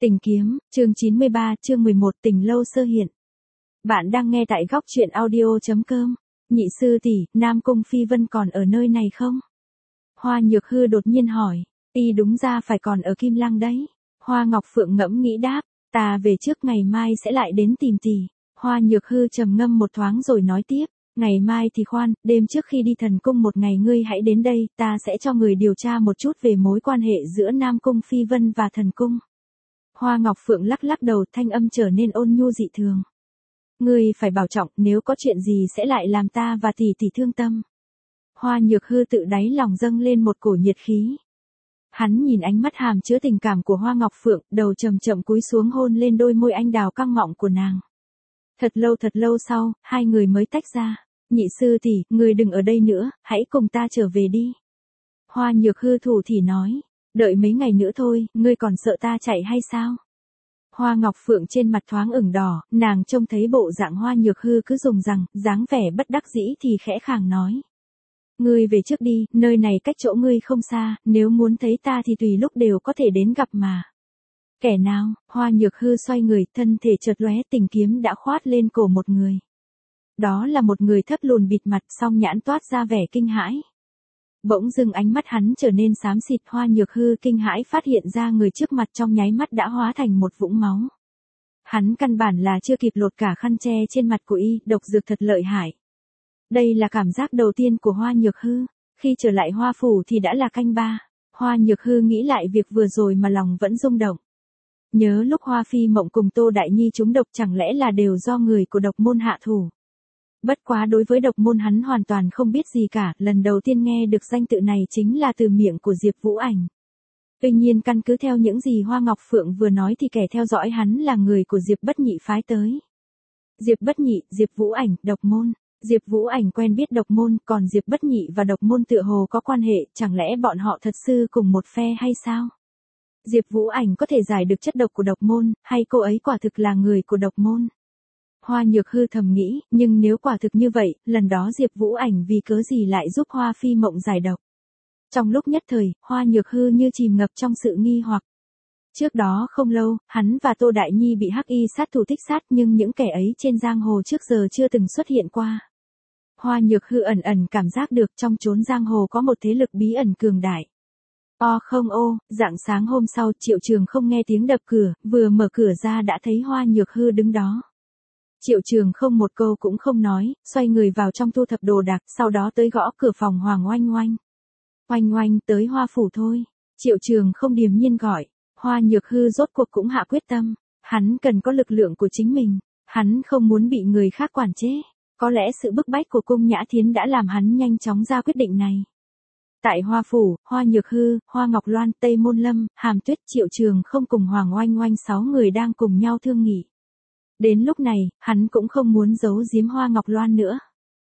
Tình kiếm, chương 93, chương 11, tình lâu sơ hiện. Bạn đang nghe tại góc truyện audio.com. Nhị sư tỷ, Nam Cung Phi Vân còn ở nơi này không? Hoa Nhược Hư đột nhiên hỏi. Y đúng ra phải còn ở Kim Lăng đấy. Hoa Ngọc Phượng ngẫm nghĩ đáp. Ta về trước ngày mai sẽ lại đến tìm tỷ. Hoa Nhược Hư trầm ngâm một thoáng rồi nói tiếp. Ngày mai thì khoan, đêm trước khi đi thần cung một ngày ngươi hãy đến đây, ta sẽ cho người điều tra một chút về mối quan hệ giữa Nam Cung Phi Vân và thần cung. Hoa Ngọc Phượng lắc lắc đầu, thanh âm trở nên ôn nhu dị thường. Ngươi phải bảo trọng, nếu có chuyện gì sẽ lại làm ta và tỷ tỷ thương tâm. Hoa Nhược Hư tự đáy lòng dâng lên một cổ nhiệt khí. Hắn nhìn ánh mắt hàm chứa tình cảm của Hoa Ngọc Phượng, đầu chậm chậm cúi xuống hôn lên đôi môi anh đào căng mọng của nàng. Thật lâu sau, hai người mới tách ra. Nhị sư tỷ, ngươi đừng ở đây nữa, hãy cùng ta trở về đi. Hoa Nhược Hư thủ thỉ nói. Đợi mấy ngày nữa thôi, ngươi còn sợ ta chạy hay sao? Hoa Ngọc Phượng trên mặt thoáng ửng đỏ, nàng trông thấy bộ dạng Hoa Nhược Hư cứ dùng rằng, dáng vẻ bất đắc dĩ thì khẽ khàng nói. Ngươi về trước đi, nơi này cách chỗ ngươi không xa, nếu muốn thấy ta thì tùy lúc đều có thể đến gặp mà. Kẻ nào? Hoa Nhược Hư xoay người, thân thể chợt lóe, tình kiếm đã khoát lên cổ một người. Đó là một người thấp lùn bịt mặt, song nhãn toát ra vẻ kinh hãi. Bỗng dưng ánh mắt hắn trở nên xám xịt, Hoa Nhược Hư kinh hãi phát hiện ra người trước mặt trong nháy mắt đã hóa thành một vũng máu. Hắn căn bản là chưa kịp lột cả khăn che trên mặt của y, độc dược thật lợi hại. Đây là cảm giác đầu tiên của Hoa Nhược Hư, khi trở lại Hoa Phủ thì đã là canh ba. Hoa Nhược Hư nghĩ lại việc vừa rồi mà lòng vẫn rung động. Nhớ lúc Hoa Phi Mộng cùng Tô Đại Nhi trúng độc chẳng lẽ là đều do người của độc môn hạ thủ. Bất quá đối với độc môn hắn hoàn toàn không biết gì cả, lần đầu tiên nghe được danh tự này chính là từ miệng của Diệp Vũ Ảnh. Tuy nhiên căn cứ theo những gì Hoa Ngọc Phượng vừa nói thì kẻ theo dõi hắn là người của Diệp Bất Nhị phái tới. Diệp Bất Nhị, Diệp Vũ Ảnh, độc môn. Diệp Vũ Ảnh quen biết độc môn, còn Diệp Bất Nhị và độc môn tựa hồ có quan hệ, chẳng lẽ bọn họ thật sự cùng một phe hay sao? Diệp Vũ Ảnh có thể giải được chất độc của độc môn, hay cô ấy quả thực là người của độc môn? Hoa Nhược Hư thầm nghĩ, nhưng nếu quả thực như vậy, lần đó Diệp Vũ Ảnh vì cớ gì lại giúp Hoa Phi Mộng giải độc? Trong lúc nhất thời, Hoa Nhược Hư như chìm ngập trong sự nghi hoặc. Trước đó không lâu, hắn và Tô Đại Nhi bị hắc y sát thủ thích sát, nhưng những kẻ ấy trên giang hồ trước giờ chưa từng xuất hiện qua. Hoa Nhược Hư ẩn ẩn cảm giác được trong chốn giang hồ có một thế lực bí ẩn cường đại. Rạng sáng hôm sau, Triệu Trường không nghe tiếng đập cửa, vừa mở cửa ra đã thấy Hoa Nhược Hư đứng đó. Triệu Trường không một câu cũng không nói, xoay người vào trong thu thập đồ đạc, sau đó tới gõ cửa phòng Hoàng Oanh Oanh. Oanh Oanh, tới Hoa Phủ thôi. Triệu Trường không điềm nhiên gọi. Hoa Nhược Hư rốt cuộc cũng hạ quyết tâm. Hắn cần có lực lượng của chính mình. Hắn không muốn bị người khác quản chế. Có lẽ sự bức bách của Cung Nhã Thiến đã làm hắn nhanh chóng ra quyết định này. Tại Hoa Phủ, Hoa Nhược Hư, Hoa Ngọc Loan, Tây Môn Lâm, Hàm Tuyết, Triệu Trường không cùng Hoàng Oanh Oanh 6 người đang cùng nhau thương nghị. Đến lúc này, hắn cũng không muốn giấu giếm Hoa Ngọc Loan nữa.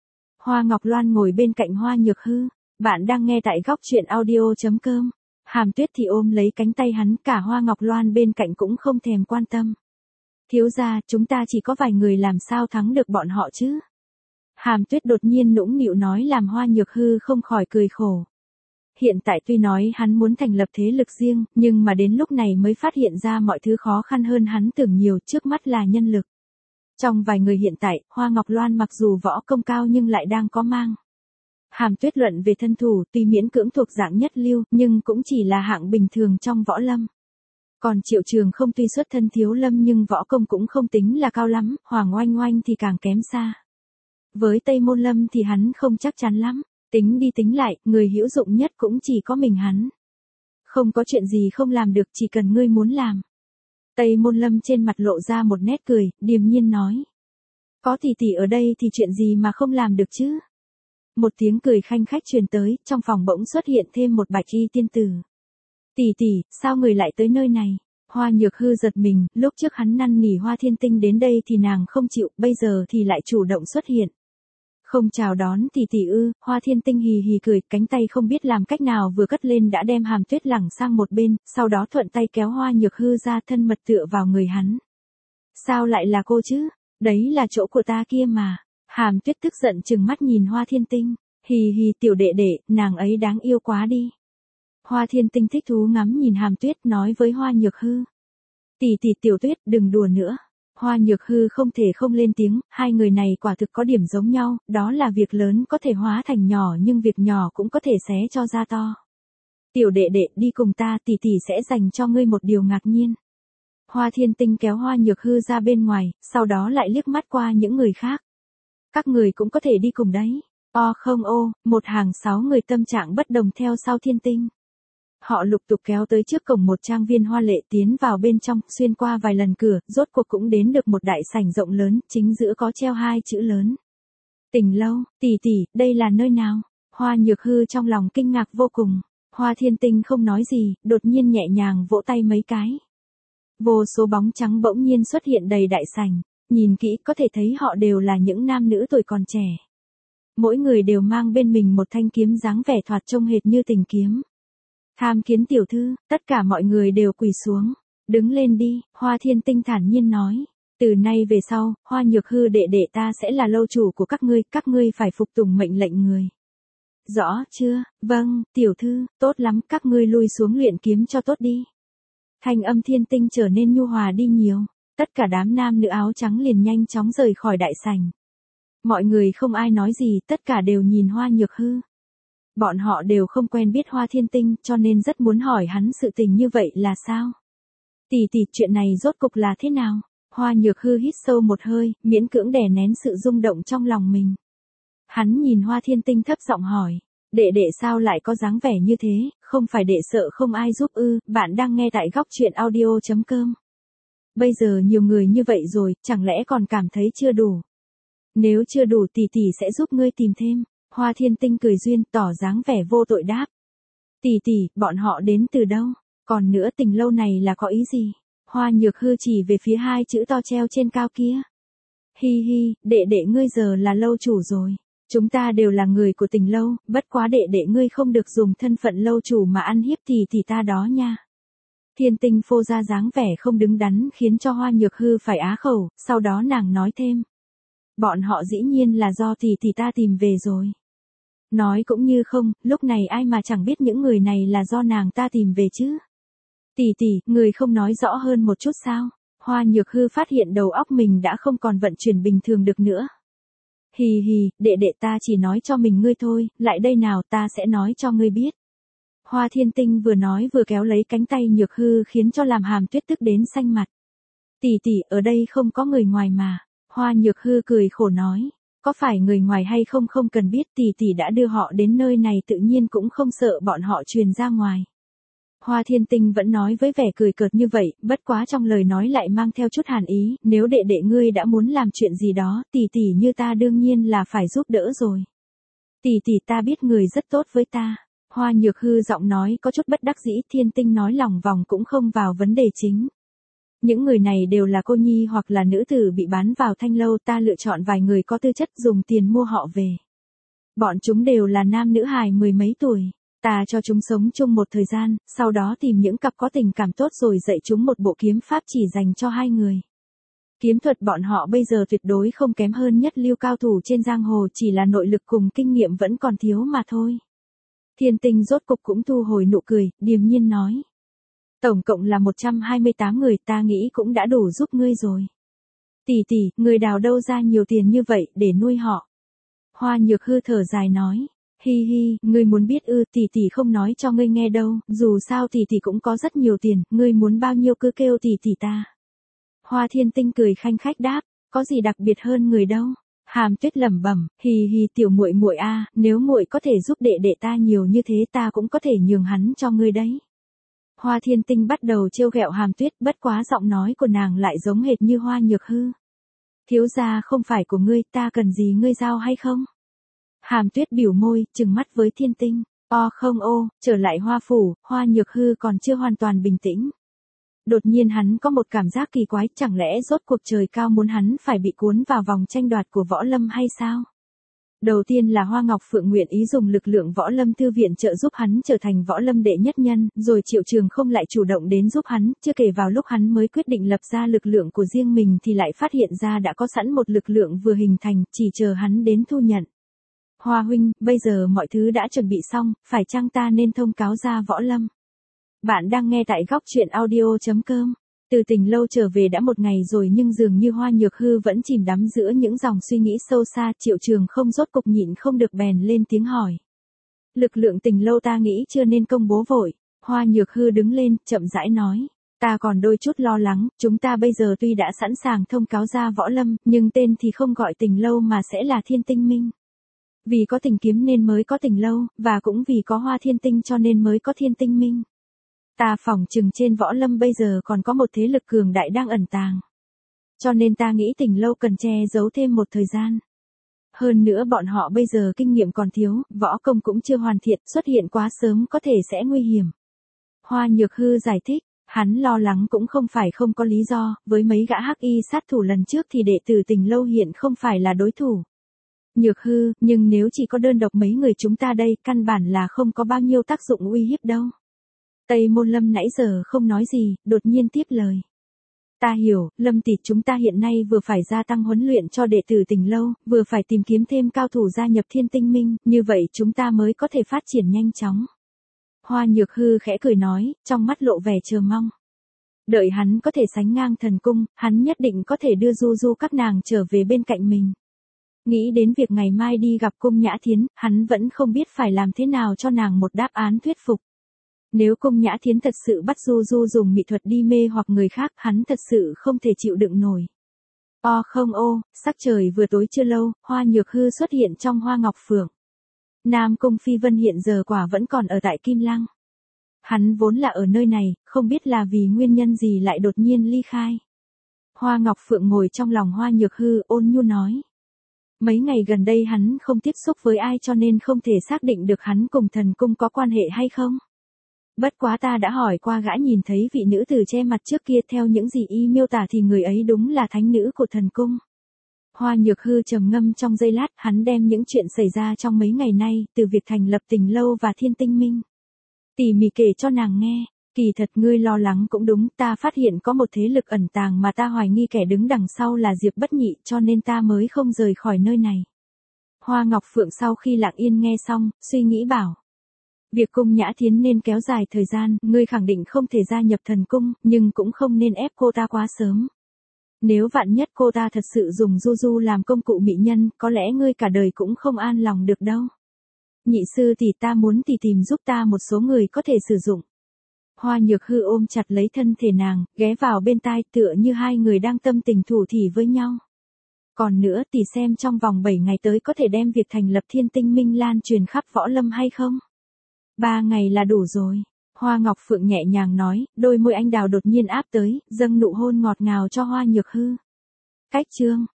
Hoa Ngọc Loan ngồi bên cạnh Hoa Nhược Hư. Bạn đang nghe tại góc truyện audio.com. Hàm Tuyết thì ôm lấy cánh tay hắn, cả Hoa Ngọc Loan bên cạnh cũng không thèm quan tâm. Thiếu gia, chúng ta chỉ có vài người làm sao thắng được bọn họ chứ? Hàm Tuyết đột nhiên nũng nịu nói làm Hoa Nhược Hư không khỏi cười khổ. Hiện tại tuy nói hắn muốn thành lập thế lực riêng, nhưng mà đến lúc này mới phát hiện ra mọi thứ khó khăn hơn hắn tưởng nhiều, trước mắt là nhân lực. Trong vài người hiện tại, Hoa Ngọc Loan mặc dù võ công cao nhưng lại đang có mang. Hàm Tuyết luận về thân thủ, tuy miễn cưỡng thuộc dạng nhất lưu, nhưng cũng chỉ là hạng bình thường trong võ lâm. Còn Triệu Trường không tuy xuất thân thiếu lâm nhưng võ công cũng không tính là cao lắm, Hoàng Oanh Oanh thì càng kém xa. Với Tây Môn Lâm thì hắn không chắc chắn lắm. Tính đi tính lại, người hữu dụng nhất cũng chỉ có mình hắn. Không có chuyện gì không làm được, chỉ cần ngươi muốn làm. Tây Môn Lâm trên mặt lộ ra một nét cười, điềm nhiên nói. Có tỷ tỷ ở đây thì chuyện gì mà không làm được chứ? Một tiếng cười khanh khách truyền tới, trong phòng bỗng xuất hiện thêm một bạch y tiên tử. Tỷ tỷ, sao người lại tới nơi này? Hoa Nhược Hư giật mình, lúc trước hắn năn nỉ Hoa Thiên Tinh đến đây thì nàng không chịu, bây giờ thì lại chủ động xuất hiện. Không chào đón tỷ tỷ ư? Hoa Thiên Tinh hì hì cười, cánh tay không biết làm cách nào vừa cất lên đã đem Hàm Tuyết lẳng sang một bên, sau đó thuận tay kéo Hoa Nhược Hư ra, thân mật tựa vào người hắn. Sao lại là cô chứ? Đấy là chỗ của ta kia mà. Hàm Tuyết tức giận trừng mắt nhìn Hoa Thiên Tinh. Hì hì, tiểu đệ đệ, nàng ấy đáng yêu quá đi. Hoa Thiên Tinh thích thú ngắm nhìn Hàm Tuyết, nói với Hoa Nhược Hư. Tỷ Tiểu Tuyết, đừng đùa nữa. Hoa Nhược Hư không thể không lên tiếng, hai người này quả thực có điểm giống nhau, đó là việc lớn có thể hóa thành nhỏ nhưng việc nhỏ cũng có thể xé cho ra to. Tiểu đệ đệ, đi cùng ta, tỷ sẽ dành cho ngươi một điều ngạc nhiên. Hoa Thiên Tinh kéo Hoa Nhược Hư ra bên ngoài, sau đó lại liếc mắt qua những người khác. Các người cũng có thể đi cùng đấy. Không một hàng 6 người tâm trạng bất đồng theo sau Thiên Tinh. Họ lục tục kéo tới trước cổng một trang viên hoa lệ, tiến vào bên trong, xuyên qua vài lần cửa, rốt cuộc cũng đến được một đại sảnh rộng lớn, chính giữa có treo 2 chữ lớn. Tình lâu. Tỷ, đây là nơi nào? Hoa Nhược Hư trong lòng kinh ngạc vô cùng. Hoa Thiên Tinh không nói gì, đột nhiên nhẹ nhàng vỗ tay mấy cái. Vô số bóng trắng bỗng nhiên xuất hiện đầy đại sảnh, nhìn kỹ có thể thấy họ đều là những nam nữ tuổi còn trẻ. Mỗi người đều mang bên mình một thanh kiếm dáng vẻ thoạt trông hệt như tình kiếm. Tham kiến tiểu thư, tất cả mọi người đều quỳ xuống. Đứng lên đi, Hoa Thiên Tinh thản nhiên nói. Từ nay về sau, Hoa Nhược Hư đệ đệ ta sẽ là lâu chủ của các ngươi phải phục tùng mệnh lệnh người. Rõ chưa? Vâng, tiểu thư, tốt lắm, các ngươi lui xuống luyện kiếm cho tốt đi. Thanh âm Thiên Tinh trở nên nhu hòa đi nhiều, tất cả đám nam nữ áo trắng liền nhanh chóng rời khỏi đại sảnh. Mọi người không ai nói gì, tất cả đều nhìn Hoa Nhược Hư. Bọn họ đều không quen biết Hoa Thiên Tinh, cho nên rất muốn hỏi hắn sự tình như vậy là sao? Tỷ, chuyện này rốt cục là thế nào? Hoa Nhược Hư hít sâu một hơi, miễn cưỡng đè nén sự rung động trong lòng mình. Hắn nhìn Hoa Thiên Tinh thấp giọng hỏi, đệ đệ sao lại có dáng vẻ như thế, không phải đệ sợ không ai giúp ư? Bạn đang nghe tại góc truyện audio.com. Bây giờ nhiều người như vậy rồi, chẳng lẽ còn cảm thấy chưa đủ? Nếu chưa đủ tỷ sẽ giúp ngươi tìm thêm. Hoa Thiên Tinh cười duyên, tỏ dáng vẻ vô tội đáp. Tỷ, bọn họ đến từ đâu? Còn nữa, tình lâu này là có ý gì? Hoa Nhược Hư chỉ về phía 2 chữ to treo trên cao kia. Hi, đệ ngươi giờ là lâu chủ rồi. Chúng ta đều là người của tình lâu, bất quá đệ ngươi không được dùng thân phận lâu chủ mà ăn hiếp tỷ ta đó nha. Thiên Tinh phô ra dáng vẻ không đứng đắn khiến cho Hoa Nhược Hư phải á khẩu, sau đó nàng nói thêm. Bọn họ dĩ nhiên là do tỷ ta tìm về rồi. Nói cũng như không, lúc này ai mà chẳng biết những người này là do nàng ta tìm về chứ. Tỷ, người không nói rõ hơn một chút sao? Hoa Nhược Hư phát hiện đầu óc mình đã không còn vận chuyển bình thường được nữa. Hi, đệ ta chỉ nói cho mình ngươi thôi, lại đây nào, ta sẽ nói cho ngươi biết. Hoa Thiên Tinh vừa nói vừa kéo lấy cánh tay Nhược Hư khiến cho làm Hàm Tuyết tức đến xanh mặt. Tỷ, ở đây không có người ngoài mà. Hoa Nhược Hư cười khổ nói. Có phải người ngoài hay không không cần biết, tỷ đã đưa họ đến nơi này tự nhiên cũng không sợ bọn họ truyền ra ngoài. Hoa Thiên Tinh vẫn nói với vẻ cười cợt như vậy, bất quá trong lời nói lại mang theo chút hàn ý, nếu đệ ngươi đã muốn làm chuyện gì đó, tỷ như ta đương nhiên là phải giúp đỡ rồi. Tỷ ta biết người rất tốt với ta. Hoa Nhược Hư giọng nói có chút bất đắc dĩ, Thiên Tinh nói lòng vòng cũng không vào vấn đề chính. Những người này đều là cô nhi hoặc là nữ tử bị bán vào thanh lâu, ta lựa chọn vài người có tư chất dùng tiền mua họ về. Bọn chúng đều là nam nữ hài 10 mấy tuổi. Ta cho chúng sống chung một thời gian, sau đó tìm những cặp có tình cảm tốt rồi dạy chúng một bộ kiếm pháp chỉ dành cho 2 người. Kiếm thuật bọn họ bây giờ tuyệt đối không kém hơn nhất lưu cao thủ trên giang hồ, chỉ là nội lực cùng kinh nghiệm vẫn còn thiếu mà thôi. Thiên Tinh rốt cục cũng thu hồi nụ cười, điềm nhiên nói. Tổng cộng là 128 người, ta nghĩ cũng đã đủ giúp ngươi rồi. Tỷ, người đào đâu ra nhiều tiền như vậy để nuôi họ? Hoa Nhược Hư thở dài nói. Hi, ngươi muốn biết ư? Tỷ không nói cho ngươi nghe đâu, dù sao tỷ cũng có rất nhiều tiền, ngươi muốn bao nhiêu cứ kêu tỷ ta. Hoa Thiên Tinh cười khanh khách đáp, có gì đặc biệt hơn người đâu. Hàm Tuyết lẩm bẩm, hi tiểu muội a, nếu muội có thể giúp đệ ta nhiều như thế ta cũng có thể nhường hắn cho ngươi đấy. Hoa Thiên Tinh bắt đầu trêu ghẹo Hàm Tuyết, bất quá giọng nói của nàng lại giống hệt như Hoa Nhược Hư. Thiếu gia không phải của ngươi, ta cần gì ngươi giao hay không? Hàm Tuyết biểu môi, trừng mắt với Thiên Tinh. Không trở lại Hoa phủ, Hoa Nhược Hư còn chưa hoàn toàn bình tĩnh. Đột nhiên hắn có một cảm giác kỳ quái, chẳng lẽ rốt cuộc trời cao muốn hắn phải bị cuốn vào vòng tranh đoạt của võ lâm hay sao? Đầu tiên là Hoa Ngọc Phượng nguyện ý dùng lực lượng võ lâm thư viện trợ giúp hắn trở thành võ lâm đệ nhất nhân, rồi Triệu Trường Không lại chủ động đến giúp hắn, chưa kể vào lúc hắn mới quyết định lập ra lực lượng của riêng mình thì lại phát hiện ra đã có sẵn một lực lượng vừa hình thành, chỉ chờ hắn đến thu nhận. Hoa huynh, bây giờ mọi thứ đã chuẩn bị xong, phải chăng ta nên thông cáo ra võ lâm? Bạn đang nghe tại góc truyện audio.com. Từ Tình Lâu trở về đã một ngày rồi nhưng dường như Hoa Nhược Hư vẫn chìm đắm giữa những dòng suy nghĩ sâu xa. Triệu Trường không rốt cục nhịn không được bèn lên tiếng hỏi. Lực lượng Tình Lâu ta nghĩ chưa nên công bố vội. Hoa Nhược Hư đứng lên, chậm rãi nói. Ta còn đôi chút lo lắng, chúng ta bây giờ tuy đã sẵn sàng thông cáo ra võ lâm, nhưng tên thì không gọi Tình Lâu mà sẽ là Thiên Tinh Minh. Vì có Tình Kiếm nên mới có Tình Lâu, và cũng vì có Hoa Thiên Tinh cho nên mới có Thiên Tinh Minh. Ta phỏng chừng trên võ lâm bây giờ còn có một thế lực cường đại đang ẩn tàng. Cho nên ta nghĩ Tình Lâu cần che giấu thêm một thời gian. Hơn nữa bọn họ bây giờ kinh nghiệm còn thiếu, võ công cũng chưa hoàn thiện, xuất hiện quá sớm có thể sẽ nguy hiểm. Hoa Nhược Hư giải thích, hắn lo lắng cũng không phải không có lý do, với mấy gã hắc y sát thủ lần trước thì đệ tử Tình Lâu hiện không phải là đối thủ. Nhược Hư, nhưng nếu chỉ có đơn độc mấy người chúng ta đây, căn bản là không có bao nhiêu tác dụng uy hiếp đâu. Tây Môn Lâm nãy giờ không nói gì, đột nhiên tiếp lời. Ta hiểu, Lâm tỷ chúng ta hiện nay vừa phải gia tăng huấn luyện cho đệ tử Tình Lâu, vừa phải tìm kiếm thêm cao thủ gia nhập Thiên Tinh Minh, như vậy chúng ta mới có thể phát triển nhanh chóng. Hoa Nhược Hư khẽ cười nói, trong mắt lộ vẻ chờ mong. Đợi hắn có thể sánh ngang thần cung, hắn nhất định có thể đưa Du Du các nàng trở về bên cạnh mình. Nghĩ đến việc ngày mai đi gặp Cung Nhã Thiến, hắn vẫn không biết phải làm thế nào cho nàng một đáp án thuyết phục. Nếu Cung Nhã Thiến thật sự bắt Du Du dùng mỹ thuật đi mê hoặc người khác, hắn thật sự không thể chịu đựng nổi. Không sắc trời vừa tối chưa lâu, Hoa Nhược Hư xuất hiện trong Hoa Ngọc Phượng. Nam Cung Phi Vân hiện giờ quả vẫn còn ở tại Kim Lăng. Hắn vốn là ở nơi này, không biết là vì nguyên nhân gì lại đột nhiên ly khai. Hoa Ngọc Phượng ngồi trong lòng Hoa Nhược Hư ôn nhu nói. Mấy ngày gần đây hắn không tiếp xúc với ai cho nên không thể xác định được hắn cùng thần cung có quan hệ hay không. Bất quá ta đã hỏi qua gã nhìn thấy vị nữ tử che mặt trước kia, theo những gì y miêu tả thì người ấy đúng là thánh nữ của thần cung. Hoa Nhược Hư trầm ngâm trong giây lát, hắn đem những chuyện xảy ra trong mấy ngày nay, từ việc thành lập Tình Lâu và Thiên Tinh Minh, tỉ mỉ kể cho nàng nghe. Kỳ thật ngươi lo lắng cũng đúng, ta phát hiện có một thế lực ẩn tàng mà ta hoài nghi kẻ đứng đằng sau là Diệp Bất Nhị, cho nên ta mới không rời khỏi nơi này. Hoa Ngọc Phượng sau khi lặng yên nghe xong, suy nghĩ bảo. Việc Cung Nhã Thiến nên kéo dài thời gian, ngươi khẳng định không thể gia nhập thần cung, nhưng cũng không nên ép cô ta quá sớm. Nếu vạn nhất cô ta thật sự dùng Du Du làm công cụ mỹ nhân, có lẽ ngươi cả đời cũng không an lòng được đâu. Nhị sư tỷ, ta muốn tỷ tìm giúp ta một số người có thể sử dụng. Hoa Nhược Hư ôm chặt lấy thân thể nàng, ghé vào bên tai, tựa như hai người đang tâm tình thủ thỉ với nhau. Còn nữa, tỷ xem trong vòng 7 ngày tới có thể đem việc thành lập Thiên Tinh Minh lan truyền khắp võ lâm hay không? 3 ngày là đủ rồi. Hoa Ngọc Phượng nhẹ nhàng nói, đôi môi anh đào đột nhiên áp tới, dâng nụ hôn ngọt ngào cho Hoa Nhược Hư. Cách chương